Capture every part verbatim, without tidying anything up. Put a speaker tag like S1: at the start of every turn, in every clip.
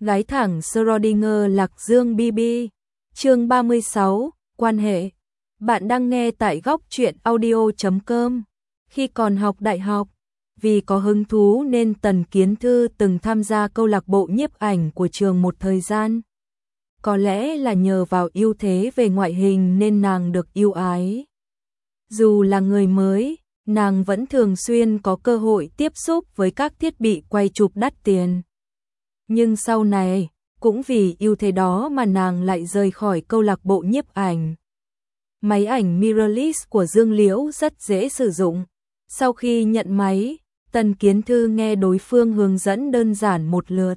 S1: Gái thẳng Schrödinger Lạc Dương bê bê. Chương ba mươi sáu, quan hệ. Bạn đang nghe tại góc truyện audio chấm com. Khi còn học đại học, vì có hứng thú nên Tần Kiến Thư từng tham gia câu lạc bộ nhiếp ảnh của trường một thời gian. Có lẽ là nhờ vào ưu thế về ngoại hình nên nàng được yêu ái. Dù là người mới, nàng vẫn thường xuyên có cơ hội tiếp xúc với các thiết bị quay chụp đắt tiền. Nhưng sau này, cũng vì ưu thế đó mà nàng lại rời khỏi câu lạc bộ nhiếp ảnh. Máy ảnh mirrorless của Dương Liễu rất dễ sử dụng. Sau khi nhận máy, Tần Kiến Thư nghe đối phương hướng dẫn đơn giản một lượt.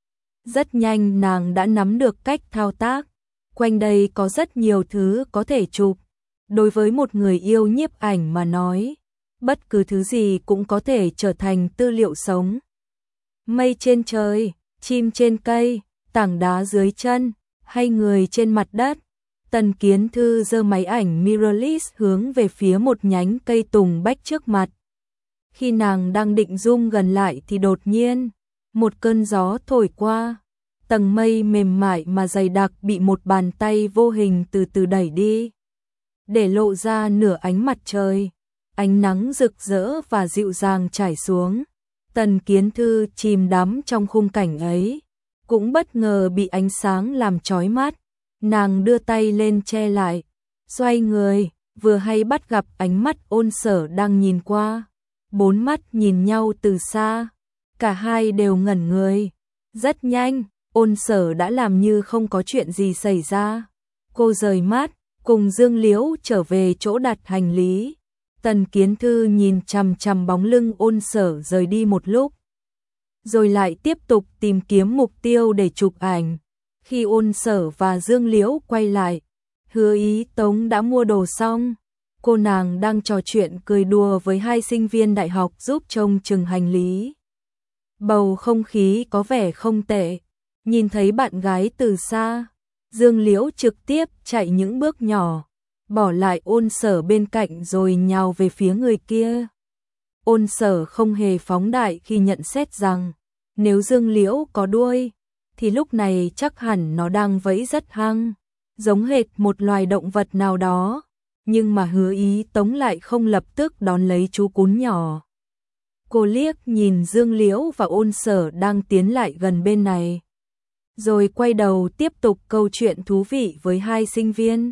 S1: Rất nhanh nàng đã nắm được cách thao tác. Quanh đây có rất nhiều thứ có thể chụp. Đối với một người yêu nhiếp ảnh mà nói, bất cứ thứ gì cũng có thể trở thành tư liệu sống. Mây trên trời, chim trên cây, tảng đá dưới chân, hay người trên mặt đất. Tần Kiến Thư giơ máy ảnh mirrorless hướng về phía một nhánh cây tùng bách trước mặt. Khi nàng đang định zoom gần lại thì đột nhiên, một cơn gió thổi qua. Tầng mây mềm mại mà dày đặc bị một bàn tay vô hình từ từ đẩy đi, để lộ ra nửa ánh mặt trời. Ánh nắng rực rỡ và dịu dàng trải xuống. Tần Kiến Thư chìm đắm trong khung cảnh ấy, cũng bất ngờ bị ánh sáng làm chói mắt. Nàng đưa tay lên che lại, xoay người, vừa hay bắt gặp ánh mắt Ôn Sở đang nhìn qua. Bốn mắt nhìn nhau từ xa, cả hai đều ngẩn người. Rất nhanh, Ôn Sở đã làm như không có chuyện gì xảy ra. Cô rời mắt, cùng Dương Liễu trở về chỗ đặt hành lý. Tần Kiến Thư nhìn chằm chằm bóng lưng Ôn Sở rời đi một lúc, rồi lại tiếp tục tìm kiếm mục tiêu để chụp ảnh. Khi Ôn Sở và Dương Liễu quay lại, Hứa Ý Tống đã mua đồ xong. Cô nàng đang trò chuyện cười đùa với hai sinh viên đại học giúp trông chừng hành lý. Bầu không khí có vẻ không tệ. Nhìn thấy bạn gái từ xa, Dương Liễu trực tiếp chạy những bước nhỏ, bỏ lại Ôn Sở bên cạnh rồi nhào về phía người kia. Ôn Sở không hề phóng đại khi nhận xét rằng, nếu Dương Liễu có đuôi, thì lúc này chắc hẳn nó đang vẫy rất hăng, giống hệt một loài động vật nào đó. Nhưng mà Hứa Ý Tống lại không lập tức đón lấy chú cún nhỏ. Cô liếc nhìn Dương Liễu và Ôn Sở đang tiến lại gần bên này, rồi quay đầu tiếp tục câu chuyện thú vị với hai sinh viên.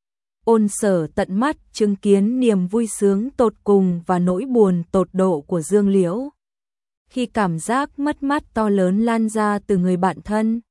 S1: Ôn Sở tận mắt chứng kiến niềm vui sướng tột cùng và nỗi buồn tột độ của Dương Liễu, khi cảm giác mất mát to lớn lan ra từ người bạn thân.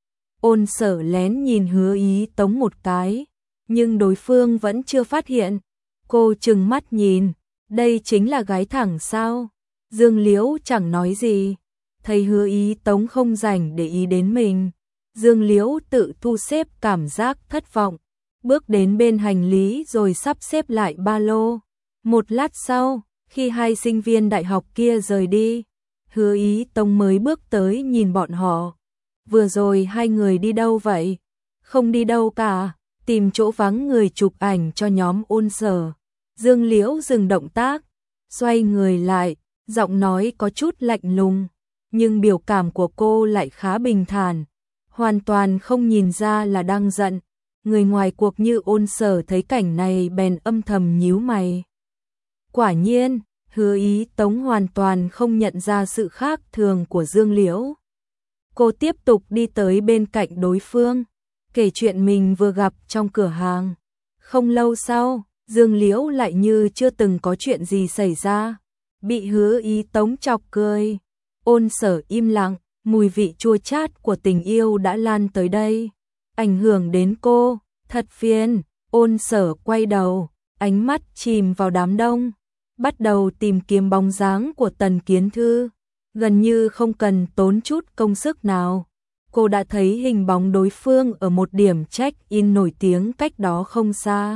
S1: Ôn Sở lén nhìn Hứa Ý Tống một cái, nhưng đối phương vẫn chưa phát hiện. Cô trừng mắt nhìn, đây chính là gái thẳng sao? Dương Liễu chẳng nói gì, thấy Hứa Ý Tống không rảnh để ý đến mình. Dương Liễu tự thu xếp cảm giác thất vọng, bước đến bên hành lý rồi sắp xếp lại ba lô. Một lát sau, khi hai sinh viên đại học kia rời đi, Hứa Ý Tống mới bước tới nhìn bọn họ. Vừa rồi hai người đi đâu vậy? Không đi đâu cả, tìm chỗ vắng người chụp ảnh cho nhóm Ôn Sở. Dương Liễu dừng động tác, xoay người lại, giọng nói có chút lạnh lùng, nhưng biểu cảm của cô lại khá bình thản, hoàn toàn không nhìn ra là đang giận. Người ngoài cuộc như Ôn Sở thấy cảnh này bèn âm thầm nhíu mày. Quả nhiên, Hứa Ý Tống hoàn toàn không nhận ra sự khác thường của Dương Liễu. Cô tiếp tục đi tới bên cạnh đối phương, kể chuyện mình vừa gặp trong cửa hàng. Không lâu sau, Dương Liễu lại như chưa từng có chuyện gì xảy ra, bị Hứa Ý Tống chọc cười. Ôn Sở im lặng, mùi vị chua chát của tình yêu đã lan tới đây, ảnh hưởng đến cô, thật phiền. Ôn Sở quay đầu, ánh mắt chìm vào đám đông, bắt đầu tìm kiếm bóng dáng của Tần Kiến Thư. Gần như không cần tốn chút công sức nào, cô đã thấy hình bóng đối phương ở một điểm check-in nổi tiếng cách đó không xa.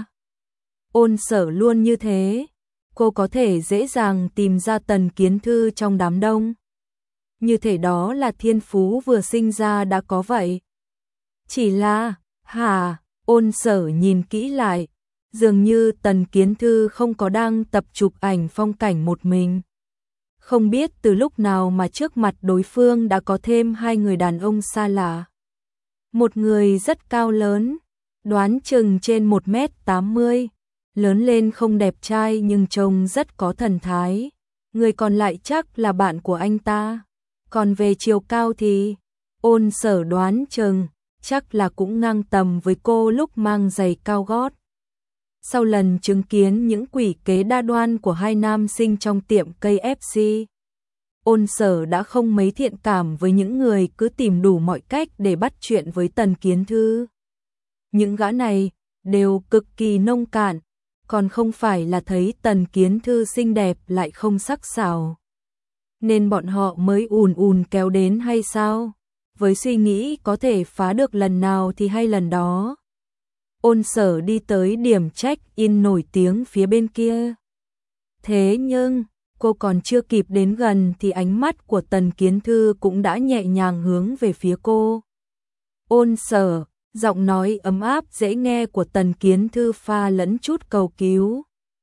S1: Ôn Sở luôn như thế, cô có thể dễ dàng tìm ra Tần Kiến Thư trong đám đông. Như thể đó là thiên phú vừa sinh ra đã có vậy. Chỉ là, hả, Ôn Sở nhìn kỹ lại, dường như Tần Kiến Thư không có đang tập chụp ảnh phong cảnh một mình. Không biết từ lúc nào mà trước mặt đối phương đã có thêm hai người đàn ông xa lạ. Một người rất cao lớn, đoán chừng trên một mét tám mươi, lớn lên không đẹp trai nhưng trông rất có thần thái. Người còn lại chắc là bạn của anh ta. Còn về chiều cao thì Ôn Sở đoán chừng chắc là cũng ngang tầm với cô lúc mang giày cao gót. Sau lần chứng kiến những quỷ kế đa đoan của hai nam sinh trong tiệm cây ép xê, Ôn Sở đã không mấy thiện cảm với những người cứ tìm đủ mọi cách để bắt chuyện với Tần Kiến Thư. Những gã này đều cực kỳ nông cạn, còn không phải là thấy Tần Kiến Thư xinh đẹp lại không sắc sảo, nên bọn họ mới ùn ùn kéo đến hay sao? Với suy nghĩ có thể phá được lần nào thì hay lần đó. Ôn Sở đi tới điểm check-in nổi tiếng phía bên kia. Thế nhưng, cô còn chưa kịp đến gần thì ánh mắt của Tần Kiến Thư cũng đã nhẹ nhàng hướng về phía cô. Ôn Sở, giọng nói ấm áp dễ nghe của Tần Kiến Thư pha lẫn chút cầu cứu.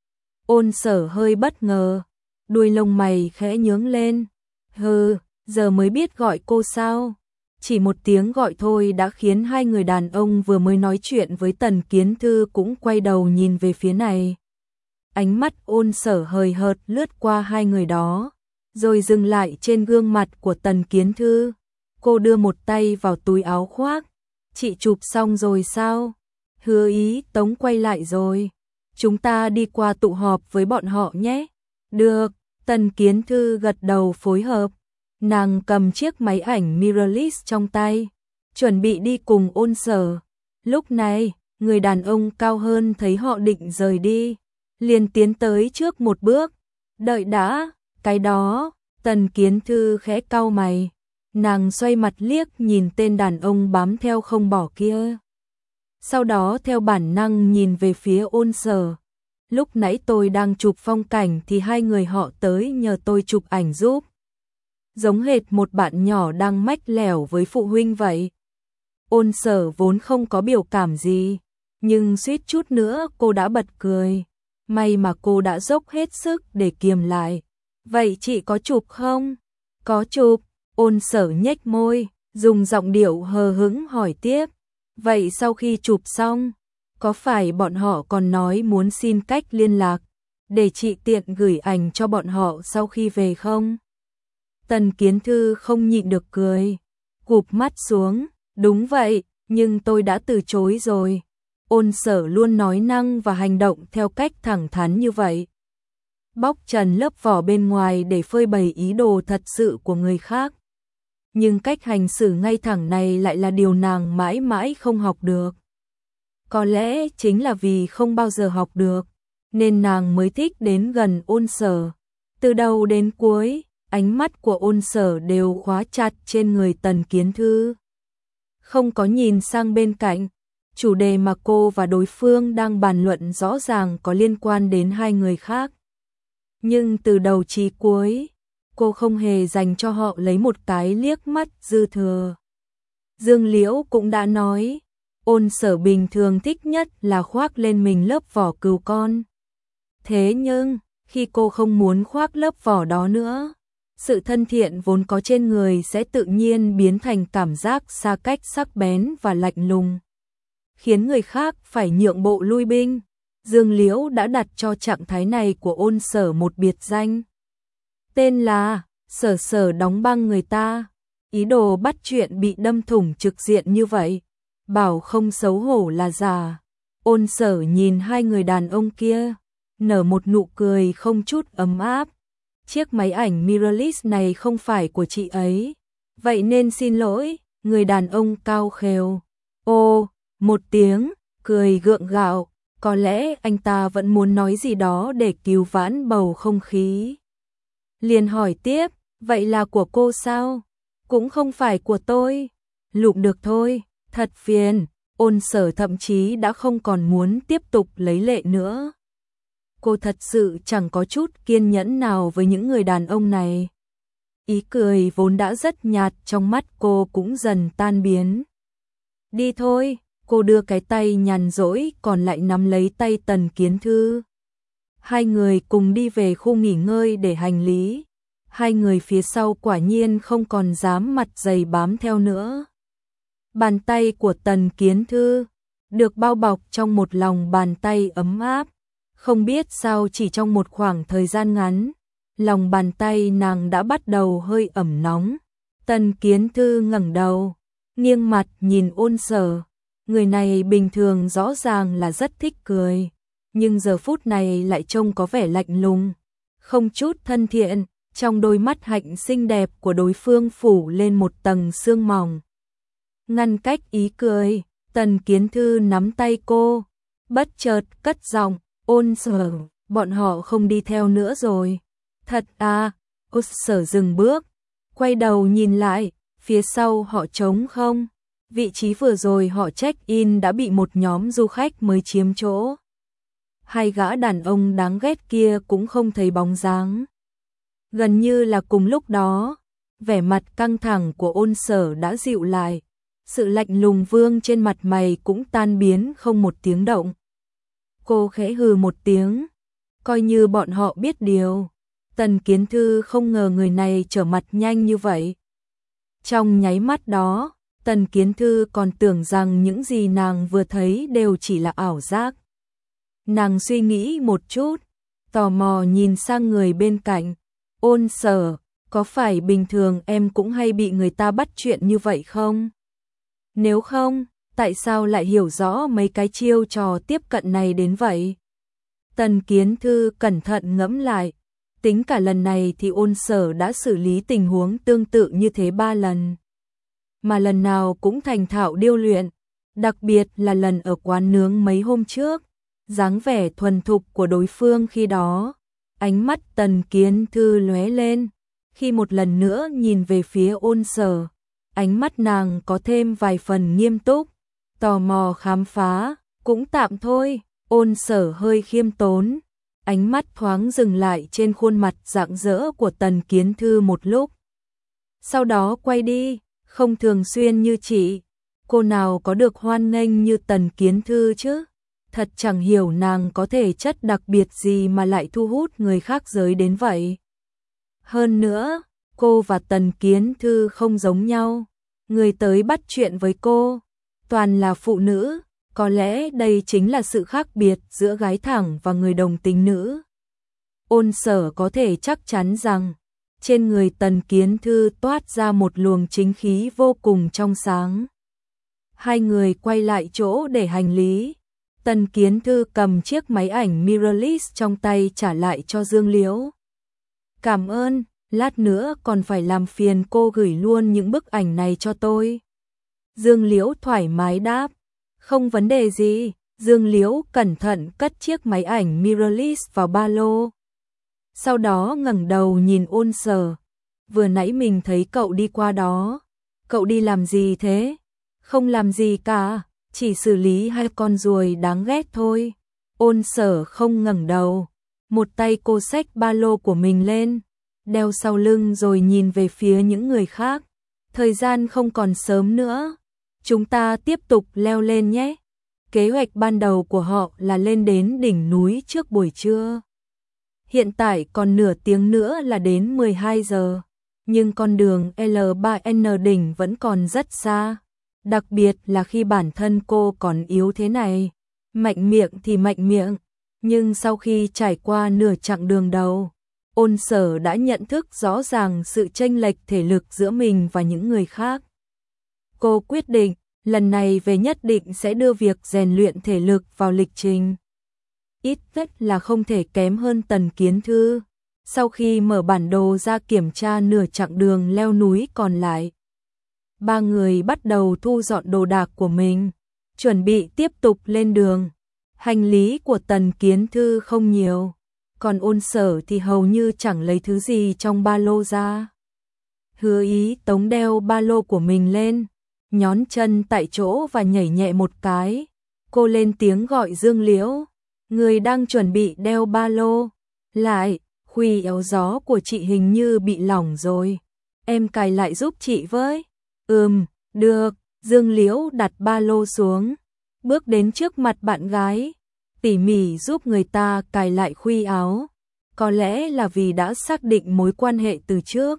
S1: Ôn Sở hơi bất ngờ, đuôi lông mày khẽ nhướng lên. Hừ, giờ mới biết gọi cô sao? Chỉ một tiếng gọi thôi đã khiến hai người đàn ông vừa mới nói chuyện với Tần Kiến Thư cũng quay đầu nhìn về phía này. Ánh mắt Ôn Sở hời hợt lướt qua hai người đó, rồi dừng lại trên gương mặt của Tần Kiến Thư. Cô đưa một tay vào túi áo khoác. Chị chụp xong rồi sao? Hứa Ý Tống quay lại rồi. Chúng ta đi qua tụ họp với bọn họ nhé. Được, Tần Kiến Thư gật đầu phối hợp. Nàng cầm chiếc máy ảnh mirrorless trong tay, chuẩn bị đi cùng Ôn Sở. Lúc này, người đàn ông cao hơn thấy họ định rời đi, liền tiến tới trước một bước. Đợi đã, cái đó, Tần Kiến Thư khẽ cau mày. Nàng xoay mặt liếc nhìn tên đàn ông bám theo không bỏ kia. Sau đó theo bản năng nhìn về phía Ôn Sở. Lúc nãy tôi đang chụp phong cảnh thì hai người họ tới nhờ tôi chụp ảnh giúp. Giống hệt một bạn nhỏ đang mách lẻo với phụ huynh vậy. Ôn Sở vốn không có biểu cảm gì, nhưng suýt chút nữa cô đã bật cười. May mà cô đã dốc hết sức để kiềm lại. Vậy chị có chụp không? Có chụp. Ôn Sở nhếch môi, dùng giọng điệu hờ hững hỏi tiếp. Vậy sau khi chụp xong, có phải bọn họ còn nói muốn xin cách liên lạc, để chị tiện gửi ảnh cho bọn họ sau khi về không? Tần Kiến Thư không nhịn được cười, gục mắt xuống. Đúng vậy, nhưng tôi đã từ chối rồi. Ôn Sở luôn nói năng và hành động theo cách thẳng thắn như vậy. Bóc trần lớp vỏ bên ngoài để phơi bày ý đồ thật sự của người khác. Nhưng cách hành xử ngay thẳng này lại là điều nàng mãi mãi không học được. Có lẽ chính là vì không bao giờ học được, nên nàng mới thích đến gần Ôn Sở. Từ đầu đến cuối, ánh mắt của Ôn Sở đều khóa chặt trên người Tần Kiến Thư. Không có nhìn sang bên cạnh, chủ đề mà cô và đối phương đang bàn luận rõ ràng có liên quan đến hai người khác. Nhưng từ đầu chí cuối, cô không hề dành cho họ lấy một cái liếc mắt dư thừa. Dương Liễu cũng đã nói, Ôn Sở bình thường thích nhất là khoác lên mình lớp vỏ cừu con. Thế nhưng, khi cô không muốn khoác lớp vỏ đó nữa, sự thân thiện vốn có trên người sẽ tự nhiên biến thành cảm giác xa cách sắc bén và lạnh lùng, khiến người khác phải nhượng bộ lui binh. Dương Liễu đã đặt cho trạng thái này của Ôn Sở một biệt danh. Tên là Sở Sở đóng băng người ta. Ý đồ bắt chuyện bị đâm thủng trực diện như vậy, bảo không xấu hổ là giả. Ôn Sở nhìn hai người đàn ông kia, nở một nụ cười không chút ấm áp. Chiếc máy ảnh mirrorless này không phải của chị ấy, vậy nên xin lỗi. Người đàn ông cao khều ô một tiếng, cười gượng gạo. Có lẽ anh ta vẫn muốn nói gì đó để cứu vãn bầu không khí. Liền hỏi tiếp, vậy là của cô sao? Cũng không phải của tôi. Lụm được thôi, thật phiền. Ôn Sở thậm chí đã không còn muốn tiếp tục lấy lệ nữa. Cô thật sự chẳng có chút kiên nhẫn nào với những người đàn ông này. Ý cười vốn đã rất nhạt trong mắt cô cũng dần tan biến. Đi thôi. Cô đưa cái tay nhàn rỗi còn lại nắm lấy tay Tần Kiến Thư. Hai người cùng đi về khu nghỉ ngơi để hành lý. Hai người phía sau quả nhiên không còn dám mặt dày bám theo nữa. Bàn tay của Tần Kiến Thư được bao bọc trong một lòng bàn tay ấm áp. Không biết sao chỉ trong một khoảng thời gian ngắn, lòng bàn tay nàng đã bắt đầu hơi ẩm nóng. Tần Kiến Thư ngẩng đầu, nghiêng mặt nhìn Ôn Sở. Người này bình thường rõ ràng là rất thích cười, nhưng giờ phút này lại trông có vẻ lạnh lùng, không chút thân thiện. Trong đôi mắt hạnh xinh đẹp của đối phương phủ lên một tầng sương mỏng, ngăn cách ý cười. Tần Kiến Thư nắm tay cô, bất chợt cất giọng, Ôn Sở, bọn họ không đi theo nữa rồi. Thật à? Ôn Sở dừng bước, quay đầu nhìn lại, phía sau họ trống không. Vị trí vừa rồi họ check-in đã bị một nhóm du khách mới chiếm chỗ. Hai gã đàn ông đáng ghét kia cũng không thấy bóng dáng. Gần như là cùng lúc đó, vẻ mặt căng thẳng của Ôn Sở đã dịu lại. Sự lạnh lùng vương trên mặt mày cũng tan biến không một tiếng động. Cô khẽ hừ một tiếng, coi như bọn họ biết điều. Tần Kiến Thư không ngờ người này trở mặt nhanh như vậy. Trong nháy mắt đó, Tần Kiến Thư còn tưởng rằng những gì nàng vừa thấy đều chỉ là ảo giác. Nàng suy nghĩ một chút, tò mò nhìn sang người bên cạnh. Ôn Sở, có phải bình thường em cũng hay bị người ta bắt chuyện như vậy không? Nếu không, tại sao lại hiểu rõ mấy cái chiêu trò tiếp cận này đến vậy? Tần Kiến Thư cẩn thận ngẫm lại, tính cả lần này thì Ôn Sở đã xử lý tình huống tương tự như thế ba lần. Mà lần nào cũng thành thạo điêu luyện, đặc biệt là lần ở quán nướng mấy hôm trước, dáng vẻ thuần thục của đối phương khi đó. Ánh mắt Tần Kiến Thư lóe lên, khi một lần nữa nhìn về phía Ôn Sở, ánh mắt nàng có thêm vài phần nghiêm túc, tò mò khám phá, cũng tạm thôi. Ôn Sở hơi khiêm tốn, ánh mắt thoáng dừng lại trên khuôn mặt rạng rỡ của Tần Kiến Thư một lúc. Sau đó quay đi, không thường xuyên như chị, cô nào có được hoan nghênh như Tần Kiến Thư chứ? Thật chẳng hiểu nàng có thể chất đặc biệt gì mà lại thu hút người khác giới đến vậy. Hơn nữa, cô và Tần Kiến Thư không giống nhau. Người tới bắt chuyện với cô toàn là phụ nữ, có lẽ đây chính là sự khác biệt giữa gái thẳng và người đồng tính nữ. Ôn Sở có thể chắc chắn rằng trên người Tần Kiến Thư toát ra một luồng chính khí vô cùng trong sáng. Hai người quay lại chỗ để hành lý. Tần Kiến Thư cầm chiếc máy ảnh mirrorless trong tay trả lại cho Dương Liễu. Cảm ơn, lát nữa còn phải làm phiền cô gửi luôn những bức ảnh này cho tôi. Dương Liễu thoải mái đáp. Không vấn đề gì. Dương Liễu cẩn thận cất chiếc máy ảnh mirrorless vào ba lô. Sau đó ngẩng đầu nhìn Ôn Sở. Vừa nãy mình thấy cậu đi qua đó. Cậu đi làm gì thế? Không làm gì cả, chỉ xử lý hai con ruồi đáng ghét thôi. Ôn Sở không ngẩng đầu. Một tay cô xách ba lô của mình lên, đeo sau lưng rồi nhìn về phía những người khác. Thời gian không còn sớm nữa, chúng ta tiếp tục leo lên nhé. Kế hoạch ban đầu của họ là lên đến đỉnh núi trước buổi trưa. Hiện tại còn nửa tiếng nữa là đến mười hai giờ, nhưng con đường L ba N đỉnh vẫn còn rất xa. Đặc biệt là khi bản thân cô còn yếu thế này. Mạnh miệng thì mạnh miệng, nhưng sau khi trải qua nửa chặng đường đầu, Ôn Sở đã nhận thức rõ ràng sự chênh lệch thể lực giữa mình và những người khác. Cô quyết định, lần này về nhất định sẽ đưa việc rèn luyện thể lực vào lịch trình. Ít nhất là không thể kém hơn Tần Kiến Thư. Sau khi mở bản đồ ra kiểm tra nửa chặng đường leo núi còn lại, ba người bắt đầu thu dọn đồ đạc của mình, chuẩn bị tiếp tục lên đường. Hành lý của Tần Kiến Thư không nhiều, còn Ôn Sở thì hầu như chẳng lấy thứ gì trong ba lô ra. Hứa Ý Tống đeo ba lô của mình lên, nhón chân tại chỗ và nhảy nhẹ một cái. Cô lên tiếng gọi Dương Liễu, người đang chuẩn bị đeo ba lô. Lại, khuy áo gió của chị hình như bị lỏng rồi, em cài lại giúp chị với. Ừm, được. Dương Liễu đặt ba lô xuống, bước đến trước mặt bạn gái, tỉ mỉ giúp người ta cài lại khuy áo. có lẽ là vì đã xác định mối quan hệ từ trước,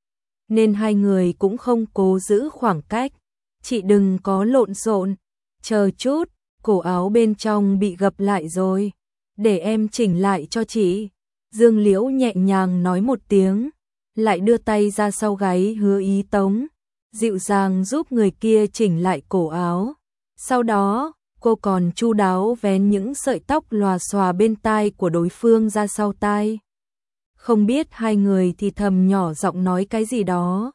S1: nên hai người cũng không cố giữ khoảng cách. Chị đừng có lộn xộn, chờ chút, cổ áo bên trong bị gập lại rồi, để em chỉnh lại cho chị. Dương Liễu nhẹ nhàng nói một tiếng, lại đưa tay ra sau gáy Hứa Ý Tống, dịu dàng giúp người kia chỉnh lại cổ áo. Sau đó, cô còn chu đáo vén những sợi tóc lòa xòa bên tai của đối phương ra sau tai. Không biết hai người thì thầm nhỏ giọng nói cái gì đó,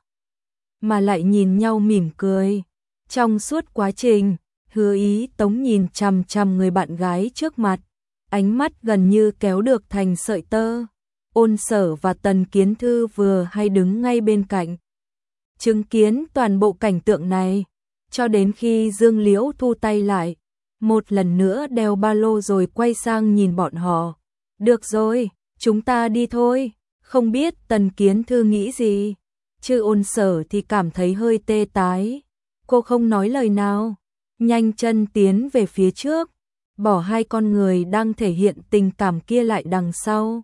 S1: mà lại nhìn nhau mỉm cười. Trong suốt quá trình, Hứa Ý Tống nhìn chằm chằm người bạn gái trước mặt, ánh mắt gần như kéo được thành sợi tơ. Ôn Sở và Tần Kiến Thư vừa hay đứng ngay bên cạnh, chứng kiến toàn bộ cảnh tượng này, cho đến khi Dương Liễu thu tay lại, một lần nữa đeo ba lô rồi quay sang nhìn bọn họ. Được rồi, chúng ta đi thôi. Không biết Tần Kiến Thư nghĩ gì, chứ Ôn Sở thì cảm thấy hơi tê tái. Cô không nói lời nào, nhanh chân tiến về phía trước, bỏ hai con người đang thể hiện tình cảm kia lại đằng sau.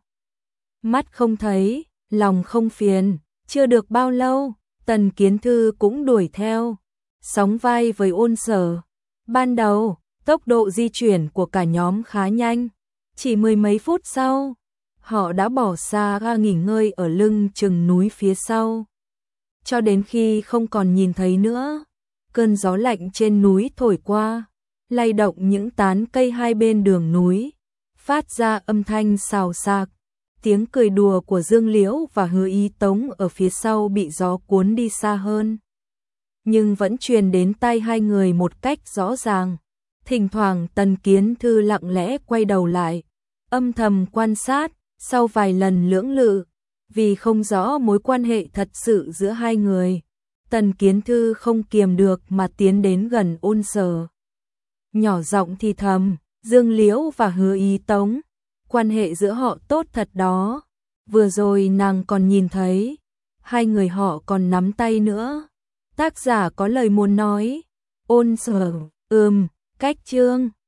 S1: Mắt không thấy, lòng không phiền. Chưa được bao lâu, Tần Kiến Thư cũng đuổi theo, sóng vai với Ôn Sở. Ban đầu, tốc độ di chuyển của cả nhóm khá nhanh, chỉ mười mấy phút sau, họ đã bỏ xa ga nghỉ ngơi ở lưng chừng núi phía sau. Cho đến khi không còn nhìn thấy nữa, cơn gió lạnh trên núi thổi qua, lay động những tán cây hai bên đường núi, phát ra âm thanh xào xạc. Tiếng cười đùa của Dương Liễu và Hứa Ý Tống ở phía sau bị gió cuốn đi xa hơn, nhưng vẫn truyền đến tai hai người một cách rõ ràng. Thỉnh thoảng Tần Kiến Thư lặng lẽ quay đầu lại, âm thầm quan sát. Sau vài lần lưỡng lự, vì không rõ mối quan hệ thật sự giữa hai người, Tần Kiến Thư không kiềm được mà tiến đến gần Ôn Sở, nhỏ giọng thì thầm, Dương Liễu và Hứa Ý Tống, quan hệ giữa họ tốt thật đó. Vừa rồi nàng còn nhìn thấy, hai người họ còn nắm tay nữa. Tác giả có lời muốn nói. Ôn Sở, ừm, cách chương.